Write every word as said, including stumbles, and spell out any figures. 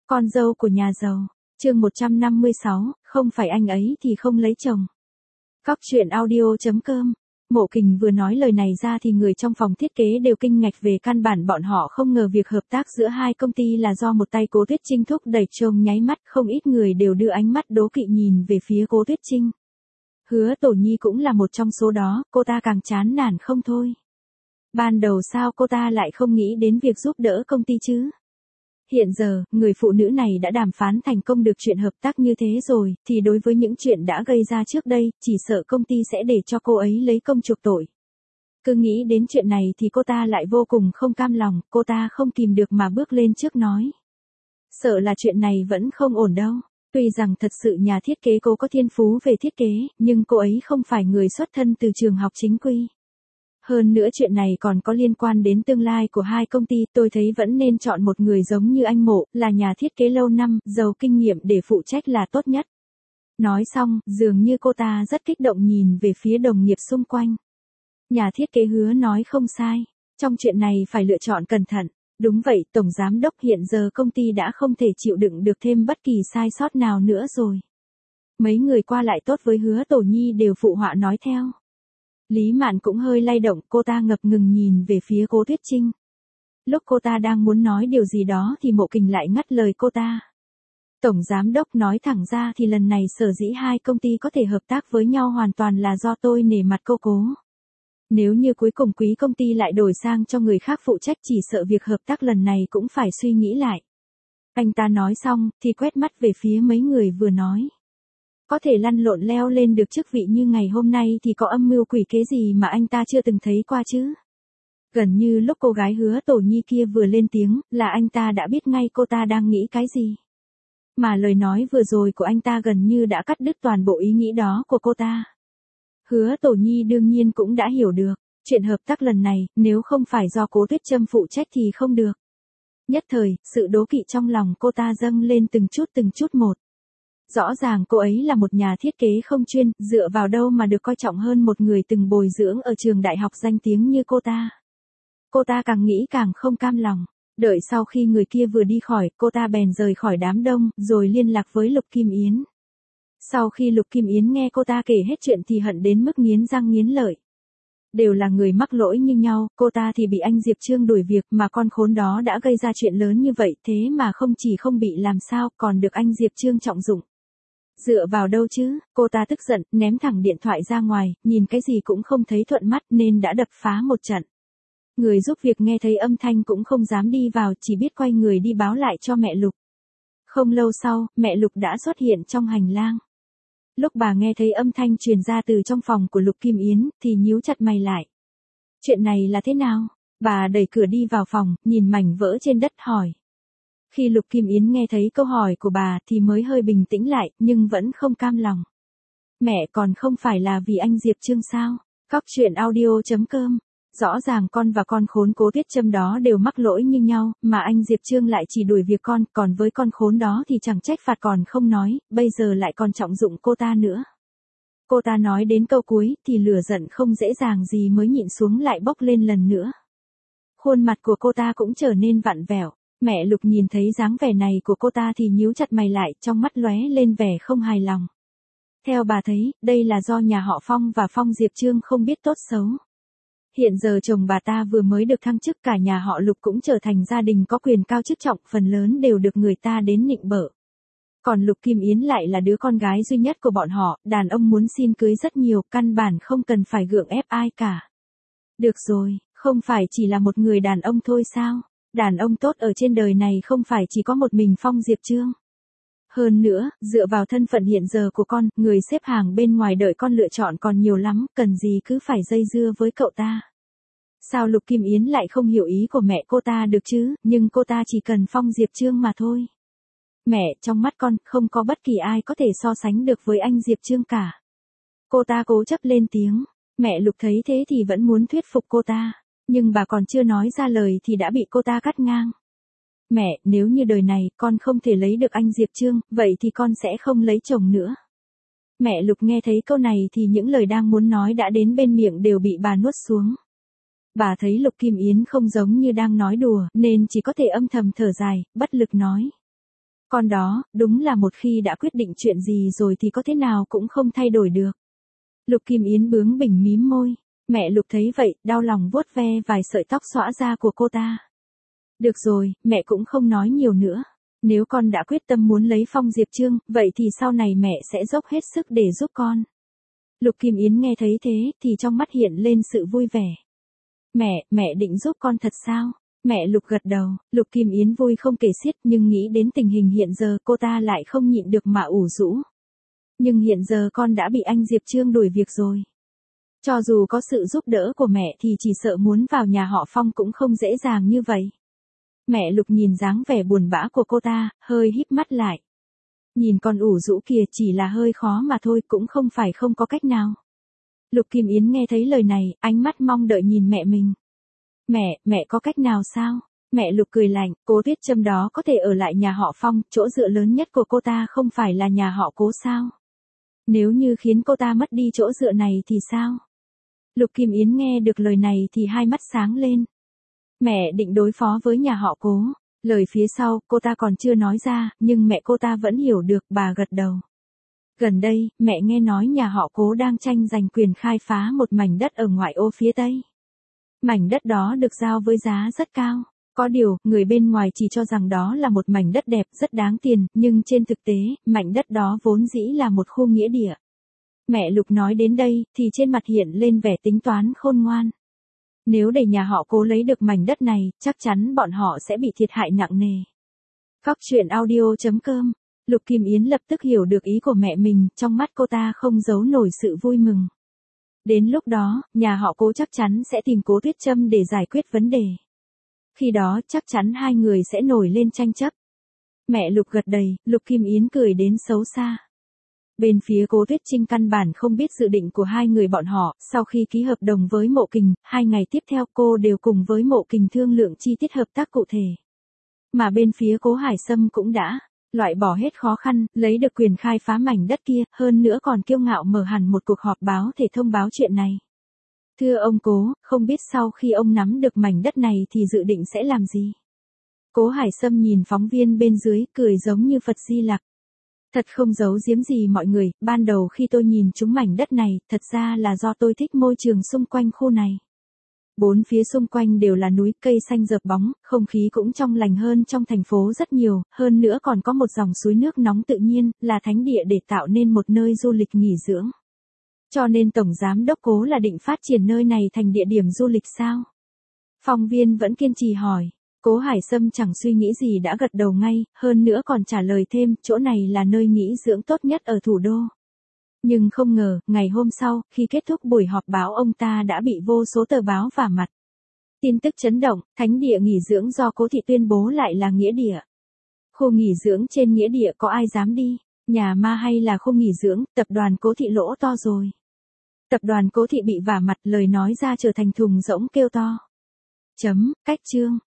Con dâu của nhà giàu, chương một trăm năm mươi sáu, không phải anh ấy thì không lấy chồng. Cóc truyện audio chấm com. Mộ Kình vừa nói lời này ra thì người trong phòng thiết kế đều kinh ngạc, về căn bản bọn họ không ngờ việc hợp tác giữa hai công ty là do một tay Cố Tuyết Trinh thúc đẩy. Trông nháy mắt không ít người đều đưa ánh mắt đố kỵ nhìn về phía Cố Tuyết Trinh. Hứa Tổ Nhi cũng là một trong số đó, cô ta càng chán nản không thôi. Ban đầu sao cô ta lại không nghĩ đến việc giúp đỡ công ty chứ? Hiện giờ, người phụ nữ này đã đàm phán thành công được chuyện hợp tác như thế rồi, thì đối với những chuyện đã gây ra trước đây, chỉ sợ công ty sẽ để cho cô ấy lấy công chuộc tội. Cứ nghĩ đến chuyện này thì cô ta lại vô cùng không cam lòng, cô ta không kìm được mà bước lên trước nói. Sợ là chuyện này vẫn không ổn đâu. Tuy rằng thật sự nhà thiết kế cô có thiên phú về thiết kế, nhưng cô ấy không phải người xuất thân từ trường học chính quy. Hơn nữa chuyện này còn có liên quan đến tương lai của hai công ty, tôi thấy vẫn nên chọn một người giống như anh Mộ, là nhà thiết kế lâu năm, giàu kinh nghiệm để phụ trách là tốt nhất. Nói xong, dường như cô ta rất kích động nhìn về phía đồng nghiệp xung quanh. Nhà thiết kế Hứa nói không sai, trong chuyện này phải lựa chọn cẩn thận. Đúng vậy, Tổng Giám Đốc, hiện giờ công ty đã không thể chịu đựng được thêm bất kỳ sai sót nào nữa rồi. Mấy người qua lại tốt với Hứa Tổ Nhi đều phụ họa nói theo. Lý Mạn cũng hơi lay động, cô ta ngập ngừng nhìn về phía Cố Tuyết Trinh. Lúc cô ta đang muốn nói điều gì đó thì Mộ Kình lại ngắt lời cô ta. Tổng Giám Đốc, nói thẳng ra thì lần này sở dĩ hai công ty có thể hợp tác với nhau hoàn toàn là do tôi nể mặt cô Cố. Nếu như cuối cùng quý công ty lại đổi sang cho người khác phụ trách, chỉ sợ việc hợp tác lần này cũng phải suy nghĩ lại. Anh ta nói xong, thì quét mắt về phía mấy người vừa nói. Có thể lăn lộn leo lên được chức vị như ngày hôm nay thì có âm mưu quỷ kế gì mà anh ta chưa từng thấy qua chứ? Gần như lúc cô gái Hứa Tổ Nhi kia vừa lên tiếng, là anh ta đã biết ngay cô ta đang nghĩ cái gì. Mà lời nói vừa rồi của anh ta gần như đã cắt đứt toàn bộ ý nghĩ đó của cô ta. Hứa Tổ Nhi đương nhiên cũng đã hiểu được, chuyện hợp tác lần này, nếu không phải do Cố Tuyết Trâm phụ trách thì không được. Nhất thời, sự đố kỵ trong lòng cô ta dâng lên từng chút từng chút một. Rõ ràng cô ấy là một nhà thiết kế không chuyên, dựa vào đâu mà được coi trọng hơn một người từng bồi dưỡng ở trường đại học danh tiếng như cô ta. Cô ta càng nghĩ càng không cam lòng. Đợi sau khi người kia vừa đi khỏi, cô ta bèn rời khỏi đám đông, rồi liên lạc với Lục Kim Yến. Sau khi Lục Kim Yến nghe cô ta kể hết chuyện thì hận đến mức nghiến răng nghiến lợi. Đều là người mắc lỗi như nhau, cô ta thì bị anh Diệp Trương đuổi việc, mà con khốn đó đã gây ra chuyện lớn như vậy, thế mà không chỉ không bị làm sao, còn được anh Diệp Trương trọng dụng. Dựa vào đâu chứ? Cô ta tức giận, ném thẳng điện thoại ra ngoài, nhìn cái gì cũng không thấy thuận mắt nên đã đập phá một trận. Người giúp việc nghe thấy âm thanh cũng không dám đi vào, chỉ biết quay người đi báo lại cho mẹ Lục. Không lâu sau, mẹ Lục đã xuất hiện trong hành lang. Lúc bà nghe thấy âm thanh truyền ra từ trong phòng của Lục Kim Yến, thì nhíu chặt mày lại. Chuyện này là thế nào? Bà đẩy cửa đi vào phòng, nhìn mảnh vỡ trên đất hỏi. Khi Lục Kim Yến nghe thấy câu hỏi của bà thì mới hơi bình tĩnh lại, nhưng vẫn không cam lòng. Mẹ, còn không phải là vì anh Diệp Trương sao? Cóc truyện audio chấm com. Rõ ràng con và con khốn Cố Tuyết Trâm đó đều mắc lỗi như nhau, mà anh Diệp Trương lại chỉ đuổi việc con, còn với con khốn đó thì chẳng trách phạt còn không nói, bây giờ lại còn trọng dụng cô ta nữa. Cô ta nói đến câu cuối thì lửa giận không dễ dàng gì mới nhịn xuống lại bốc lên lần nữa. Khuôn mặt của cô ta cũng trở nên vặn vẹo. Mẹ Lục nhìn thấy dáng vẻ này của cô ta thì nhíu chặt mày lại, trong mắt lóe lên vẻ không hài lòng. Theo bà thấy, đây là do nhà họ Phong và Phong Diệp Trương không biết tốt xấu. Hiện giờ chồng bà ta vừa mới được thăng chức, cả nhà họ Lục cũng trở thành gia đình có quyền cao chức trọng, phần lớn đều được người ta đến nịnh bợ. Còn Lục Kim Yến lại là đứa con gái duy nhất của bọn họ, đàn ông muốn xin cưới rất nhiều, căn bản không cần phải gượng ép ai cả. Được rồi, không phải chỉ là một người đàn ông thôi sao? Đàn ông tốt ở trên đời này không phải chỉ có một mình Phong Diệp Trương. Hơn nữa, dựa vào thân phận hiện giờ của con, người xếp hàng bên ngoài đợi con lựa chọn còn nhiều lắm, cần gì cứ phải dây dưa với cậu ta. Sao Lục Kim Yến lại không hiểu ý của mẹ cô ta được chứ, nhưng cô ta chỉ cần Phong Diệp Trương mà thôi. Mẹ, trong mắt con, không có bất kỳ ai có thể so sánh được với anh Diệp Trương cả. Cô ta cố chấp lên tiếng, mẹ Lục thấy thế thì vẫn muốn thuyết phục cô ta. Nhưng bà còn chưa nói ra lời thì đã bị cô ta cắt ngang. Mẹ, nếu như đời này con không thể lấy được anh Diệp Trương, vậy thì con sẽ không lấy chồng nữa. Mẹ Lục nghe thấy câu này thì những lời đang muốn nói đã đến bên miệng đều bị bà nuốt xuống. Bà thấy Lục Kim Yến không giống như đang nói đùa, nên chỉ có thể âm thầm thở dài, bất lực nói. Con đó, đúng là một khi đã quyết định chuyện gì rồi thì có thế nào cũng không thay đổi được. Lục Kim Yến bướng bỉnh mím môi. Mẹ Lục thấy vậy, đau lòng vuốt ve vài sợi tóc xõa ra của cô ta. Được rồi, mẹ cũng không nói nhiều nữa. Nếu con đã quyết tâm muốn lấy Phong Diệp Trương, vậy thì sau này mẹ sẽ dốc hết sức để giúp con. Lục Kim Yến nghe thấy thế, thì trong mắt hiện lên sự vui vẻ. Mẹ, mẹ định giúp con thật sao? Mẹ Lục gật đầu, Lục Kim Yến vui không kể xiết, nhưng nghĩ đến tình hình hiện giờ cô ta lại không nhịn được mà ủ rũ. Nhưng hiện giờ con đã bị anh Diệp Trương đuổi việc rồi. Cho dù có sự giúp đỡ của mẹ thì chỉ sợ muốn vào nhà họ Phong cũng không dễ dàng như vậy. Mẹ Lục nhìn dáng vẻ buồn bã của cô ta, hơi híp mắt lại. Nhìn con ủ rũ kìa, chỉ là hơi khó mà thôi, cũng không phải không có cách nào. Lục Kim Yến nghe thấy lời này, ánh mắt mong đợi nhìn mẹ mình. Mẹ, mẹ có cách nào sao? Mẹ Lục cười lạnh, Cố Tuyết Châm đó có thể ở lại nhà họ Phong, chỗ dựa lớn nhất của cô ta không phải là nhà họ Cố sao? Nếu như khiến cô ta mất đi chỗ dựa này thì sao? Lục Kim Yến nghe được lời này thì hai mắt sáng lên. Mẹ định đối phó với nhà họ Cố. Lời phía sau, cô ta còn chưa nói ra, nhưng mẹ cô ta vẫn hiểu được, bà gật đầu. Gần đây, mẹ nghe nói nhà họ Cố đang tranh giành quyền khai phá một mảnh đất ở ngoại ô phía Tây. Mảnh đất đó được giao với giá rất cao. Có điều, người bên ngoài chỉ cho rằng đó là một mảnh đất đẹp, rất đáng tiền, nhưng trên thực tế, mảnh đất đó vốn dĩ là một khu nghĩa địa. Mẹ Lục nói đến đây, thì trên mặt hiện lên vẻ tính toán khôn ngoan. Nếu để nhà họ Cố lấy được mảnh đất này, chắc chắn bọn họ sẽ bị thiệt hại nặng nề. Cóc truyện audio chấm com. Lục Kim Yến lập tức hiểu được ý của mẹ mình, trong mắt cô ta không giấu nổi sự vui mừng. Đến lúc đó, nhà họ Cố chắc chắn sẽ tìm Cố Tuyết Châm để giải quyết vấn đề. Khi đó chắc chắn hai người sẽ nổi lên tranh chấp. Mẹ Lục gật đầy, Lục Kim Yến cười đến xấu xa. Bên phía Cố Tuyết Trinh căn bản không biết dự định của hai người bọn họ, sau khi ký hợp đồng với Mộ Kình, hai ngày tiếp theo cô đều cùng với Mộ Kình thương lượng chi tiết hợp tác cụ thể. Mà bên phía Cố Hải Sâm cũng đã loại bỏ hết khó khăn, lấy được quyền khai phá mảnh đất kia, hơn nữa còn kiêu ngạo mở hẳn một cuộc họp báo để thông báo chuyện này. Thưa ông Cố, không biết sau khi ông nắm được mảnh đất này thì dự định sẽ làm gì? Cố Hải Sâm nhìn phóng viên bên dưới, cười giống như Phật Di Lặc. Thật không giấu giếm gì mọi người, ban đầu khi tôi nhìn chúng mảnh đất này, thật ra là do tôi thích môi trường xung quanh khu này. Bốn phía xung quanh đều là núi, cây xanh rợp bóng, không khí cũng trong lành hơn trong thành phố rất nhiều, hơn nữa còn có một dòng suối nước nóng tự nhiên, là thánh địa để tạo nên một nơi du lịch nghỉ dưỡng. Cho nên Tổng Giám Đốc Cố là định phát triển nơi này thành địa điểm du lịch sao? Phóng viên vẫn kiên trì hỏi. Cố Hải Sâm chẳng suy nghĩ gì đã gật đầu ngay, hơn nữa còn trả lời thêm, chỗ này là nơi nghỉ dưỡng tốt nhất ở thủ đô. Nhưng không ngờ, ngày hôm sau, khi kết thúc buổi họp báo ông ta đã bị vô số tờ báo vả mặt. Tin tức chấn động, thánh địa nghỉ dưỡng do Cố thị tuyên bố lại là nghĩa địa. Khu nghỉ dưỡng trên nghĩa địa có ai dám đi? Nhà ma hay là khu nghỉ dưỡng, tập đoàn Cố thị lỗ to rồi. Tập đoàn Cố thị bị vả mặt, lời nói ra trở thành thùng rỗng kêu to. Chấm, cách chương.